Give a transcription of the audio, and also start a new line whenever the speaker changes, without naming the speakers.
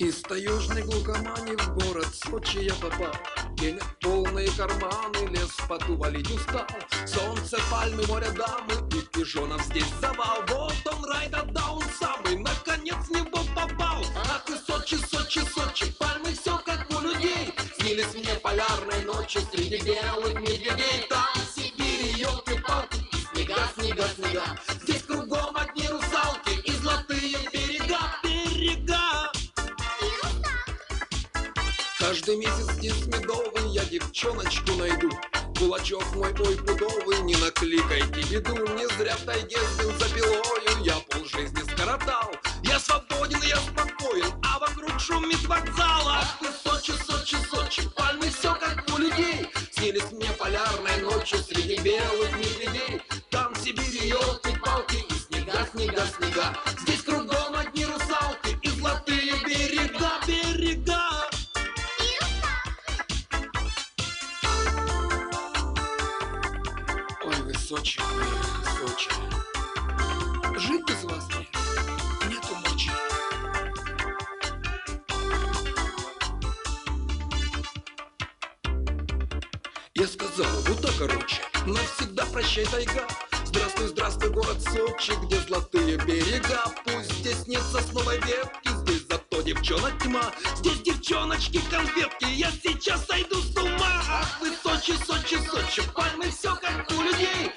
Из таежной глухомани в город Сочи я попал. Денег полные карманы, лес в поту валить устал. Солнце, пальмы, море, дамы и пижонов здесь завал. Вот он, рай, да он самый, наконец в него попал. Ах ты Сочи, Сочи, Сочи, пальмы все как у людей. Снились мне полярные ночи среди белых медведей. Там в Сибири, елки-палки, и снега, снега, снега. Здесь кругом одни русалки и золотые берега, берега. Каждый месяц здесь медовый я девчоночку найду. Кулачок мой ой пудовый, не накликайте беду. Не зря в тайге сбил за пилою, я полжизни скоротал. Я свободен, я спокоен, а вокруг шумит вокзал. Ах ты Сочи, Сочи, Сочи, пальмы все как у людей. Снились мне полярные ночи среди белых медведей. Там в Сибири елки-палки и снега, снега, снега. Здесь кругом одни русалки и золотые берега, берега. Ой, вы Сочи, Сочи. Жить без вас нету мочи. Я сказал, вот так короче, навсегда прощай, тайга. Здравствуй, здравствуй, город Сочи, где золотые берега. Пусть здесь нет сосновой ветки, здесь зато девчонок тьма. Здесь девчоночки-конфетки, я сейчас сойду с ума. Ах вы Сочи, Сочи, Сочи, пальмы все как у людей.